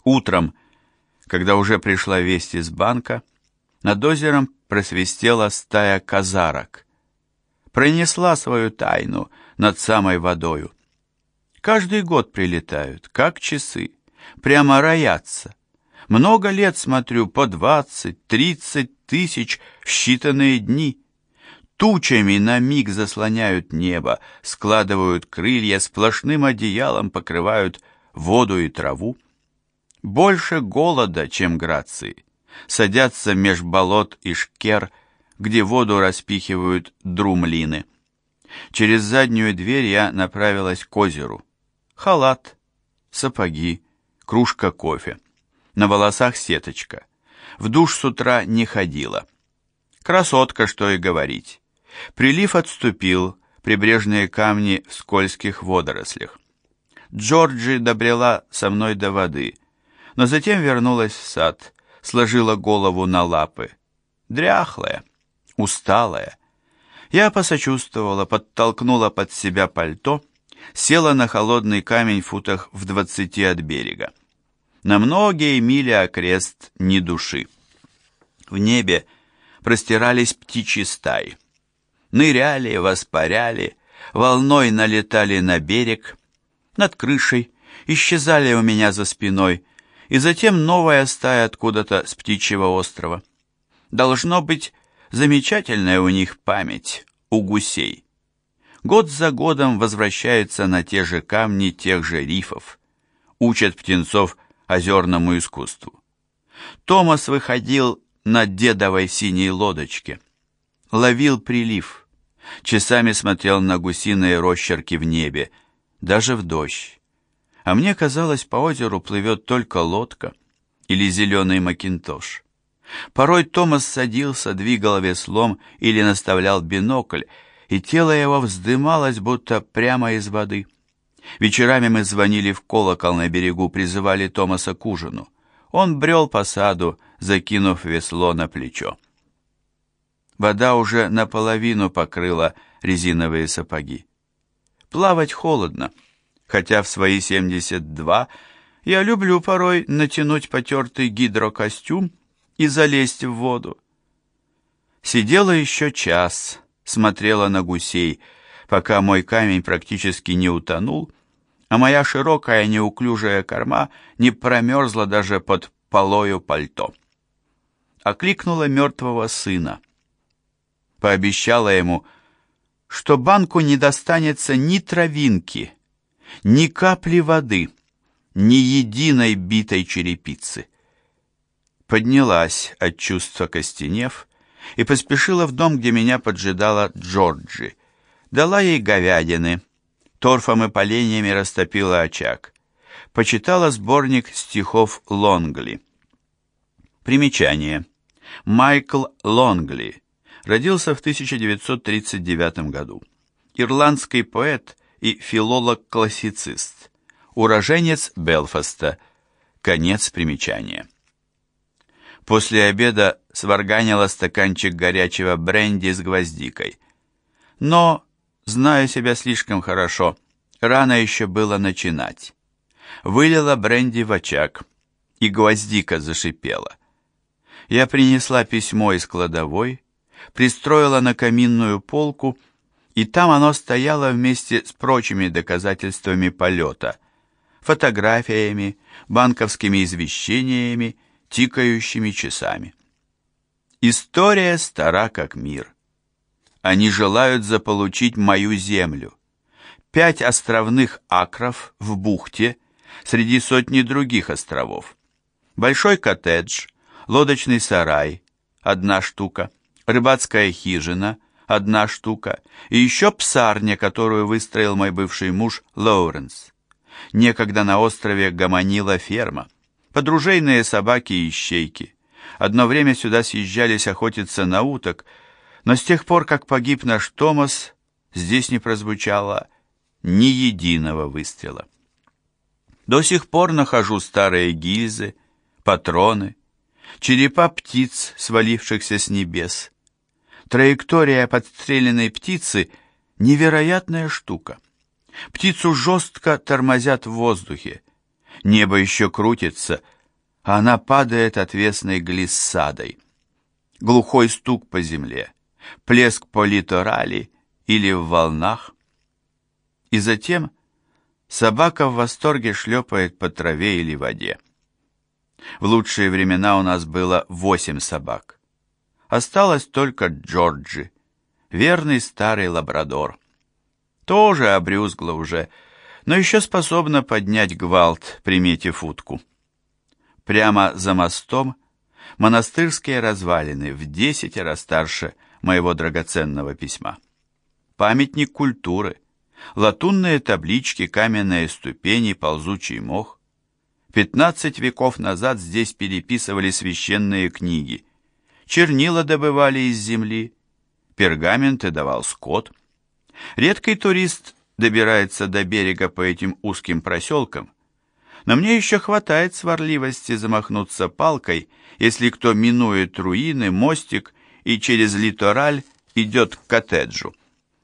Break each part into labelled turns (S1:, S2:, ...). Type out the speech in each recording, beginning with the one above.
S1: Утром, когда уже пришла весть из банка, над озером просвистела стая казарок. Пронесла свою тайну над самой водою. Каждый год прилетают, как часы, прямо роятся. Много лет смотрю, по 20-30 тысяч в считанные дни. Тучами на миг заслоняют небо, складывают крылья, сплошным одеялом покрывают воду и траву. Больше голода, чем грации. Садятся меж болот и шкер, где воду распихивают друмлины. Через заднюю дверь я направилась к озеру. Халат, сапоги, кружка кофе. На волосах сеточка. В душ с утра не ходила. Красотка, что и говорить. Прилив отступил, прибрежные камни в скользких водорослях. Джорджи добрела со мной до воды, но затем вернулась в сад, сложила голову на лапы. Дряхлая, усталая. Я посочувствовала, подтолкнула под себя пальто, села на холодный камень в футах в 20 от берега. На многие мили окрест ни души. В небе простирались птичьи стаи. Ныряли, воспаряли, волной налетали на берег, над крышей, исчезали у меня за спиной, и затем новая стая откуда-то с птичьего острова. Должно быть, замечательная у них память, у гусей. Год за годом возвращаются на те же камни тех же рифов, учат птенцов озерному искусству. Томас выходил на дедовой синей лодочке, ловил прилив, часами смотрел на гусиные росчерки в небе, даже в дождь. А мне казалось, по озеру плывет только лодка или зеленый макинтош. Порой Томас садился, двигал веслом или наставлял бинокль, и тело его вздымалось, будто прямо из воды. Вечерами мы звонили в колокол на берегу, призывали Томаса к ужину. Он брел по саду, закинув весло на плечо. Вода уже наполовину покрыла резиновые сапоги. Плавать холодно, хотя в свои 72 я люблю порой натянуть потертый гидрокостюм и залезть в воду. Сидела еще час, смотрела на гусей, пока мой камень практически не утонул, а моя широкая неуклюжая корма не промерзла даже под полою пальто. Окликнула мертвого сына. Пообещала ему, что банку не достанется ни травинки, ни капли воды, ни единой битой черепицы. Поднялась от чувства костенев и поспешила в дом, где меня поджидала Джорджи. Дала ей говядины, торфом и поленьями растопила очаг. Почитала сборник стихов Лонгли. Примечание. Майкл Лонгли родился в 1939 году. Ирландский поэт и филолог-классицист. Уроженец Белфаста. Конец примечания. После обеда сварганила стаканчик горячего бренди с гвоздикой. Но, зная себя слишком хорошо, рано еще было начинать. Вылила бренди в очаг, и гвоздика зашипела. Я принесла письмо из кладовой, пристроила на каминную полку, и там оно стояло вместе с прочими доказательствами полета, фотографиями, банковскими извещениями, тикающими часами. История стара как мир. Они желают заполучить мою землю. 5 островных акров в бухте среди сотни других островов. Большой коттедж, лодочный сарай, 1 штука, рыбацкая хижина, 1 штука, и еще псарня, которую выстроил мой бывший муж Лоуренс. Некогда на острове гомонила ферма, подружейные собаки и ищейки. Одно время сюда съезжались охотиться на уток, но с тех пор, как погиб наш Томас, здесь не прозвучало ни единого выстрела. До сих пор нахожу старые гильзы, патроны, черепа птиц, свалившихся с небес. Траектория подстреленной птицы — невероятная штука. Птицу жестко тормозят в воздухе. Небо еще крутится, а она падает отвесной глиссадой. Глухой стук по земле, плеск по литорали или в волнах. И затем собака в восторге шлепает по траве или воде. В лучшие времена у нас было 8 собак. Осталось только Джорджи, верный старый лабрадор. Тоже обрюзгла уже, но еще способна поднять гвалт, приметив утку. Прямо за мостом монастырские развалины в 10 раз старше моего драгоценного письма. Памятник культуры, латунные таблички, каменные ступени, ползучий мох. 15 веков назад здесь переписывали священные книги, чернила добывали из земли, пергаменты давал скот. Редкий турист добирается до берега по этим узким проселкам, но мне еще хватает сварливости замахнуться палкой, если кто минует руины, мостик и через литораль идет к коттеджу.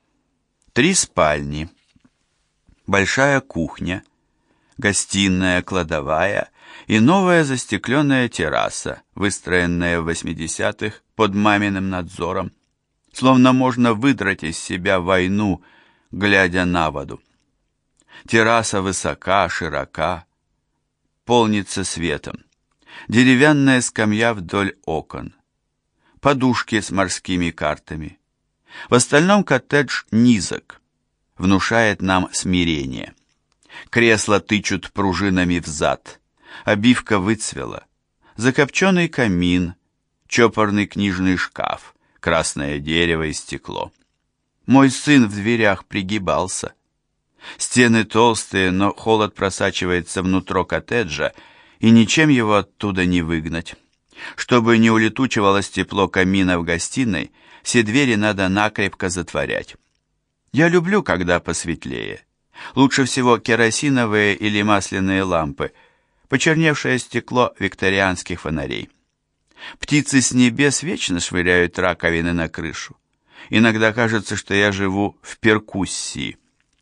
S1: 3 спальни, большая кухня, гостиная, кладовая и новая застекленная терраса, выстроенная в 80-х под маминым надзором, словно можно выдрать из себя войну, глядя на воду. Терраса высока, широка, полнится светом. Деревянная скамья вдоль окон, подушки с морскими картами. В остальном коттедж низок, внушает нам смирение. Кресла тычут пружинами в зад, обивка выцвела, закопченный камин, чопорный книжный шкаф, красное дерево и стекло. Мой сын в дверях пригибался. Стены толстые, но холод просачивается внутрь коттеджа, и ничем его оттуда не выгнать. Чтобы не улетучивалось тепло камина в гостиной, все двери надо накрепко затворять. Я люблю, когда посветлее. Лучше всего керосиновые или масляные лампы, почерневшее стекло викторианских фонарей. Птицы с небес вечно швыряют раковины на крышу. Иногда кажется, что я живу в перкуссии.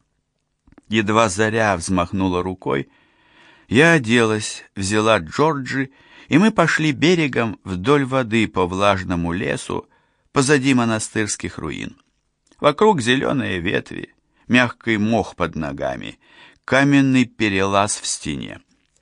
S1: Едва заря взмахнула рукой, я оделась, взяла Джорджи, и мы пошли берегом вдоль воды по влажному лесу позади монастырских руин. Вокруг зеленые ветви, мягкий мох под ногами, каменный перелаз в стене.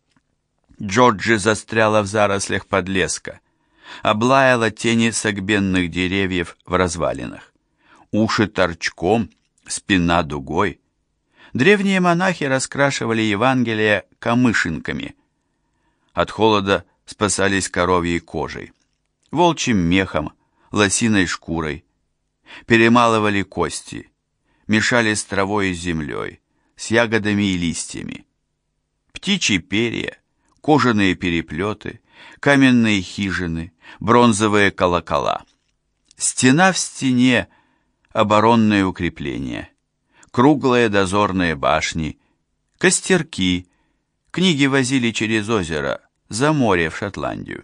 S1: Джорджи застряла в зарослях подлеска, облаяла тени согбенных деревьев в развалинах. Уши торчком, спина дугой. Древние монахи раскрашивали Евангелие камышинками. От холода спасались коровьей кожей, волчьим мехом, лосиной шкурой. Перемалывали кости, мешали с травой и землей, с ягодами и листьями. Птичьи перья, кожаные переплеты, каменные хижины, бронзовые колокола. Стена в стене, оборонные укрепления, круглые дозорные башни, костерки, книги возили через озеро, за море в Шотландию.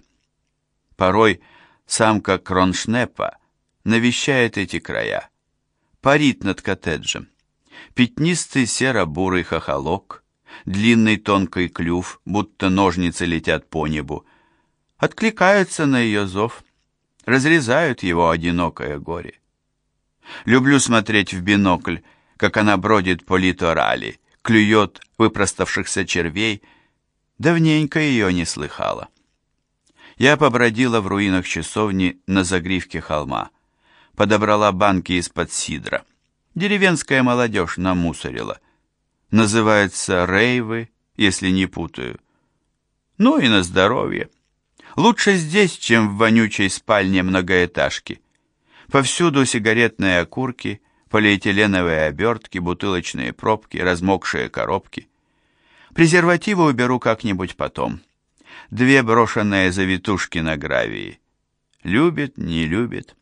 S1: Порой самка кроншнепа навещает эти края, парит над коттеджем. Пятнистый серо-бурый хохолок, длинный тонкий клюв, будто ножницы летят по небу, откликаются на ее зов, разрезают его одинокое горе. Люблю смотреть в бинокль, как она бродит по литорали, клюет выпроставшихся червей. Давненько ее не слыхала. Я побродила в руинах часовни на загривке холма, подобрала банки из-под сидра. Деревенская молодежь намусорила. Называется рейвы, если не путаю. Ну и на здоровье. Лучше здесь, чем в вонючей спальне многоэтажки. Повсюду сигаретные окурки, полиэтиленовые обертки, бутылочные пробки, размокшие коробки. Презервативы уберу как-нибудь потом. 2 брошенные завитушки на гравии. Любит, не любит.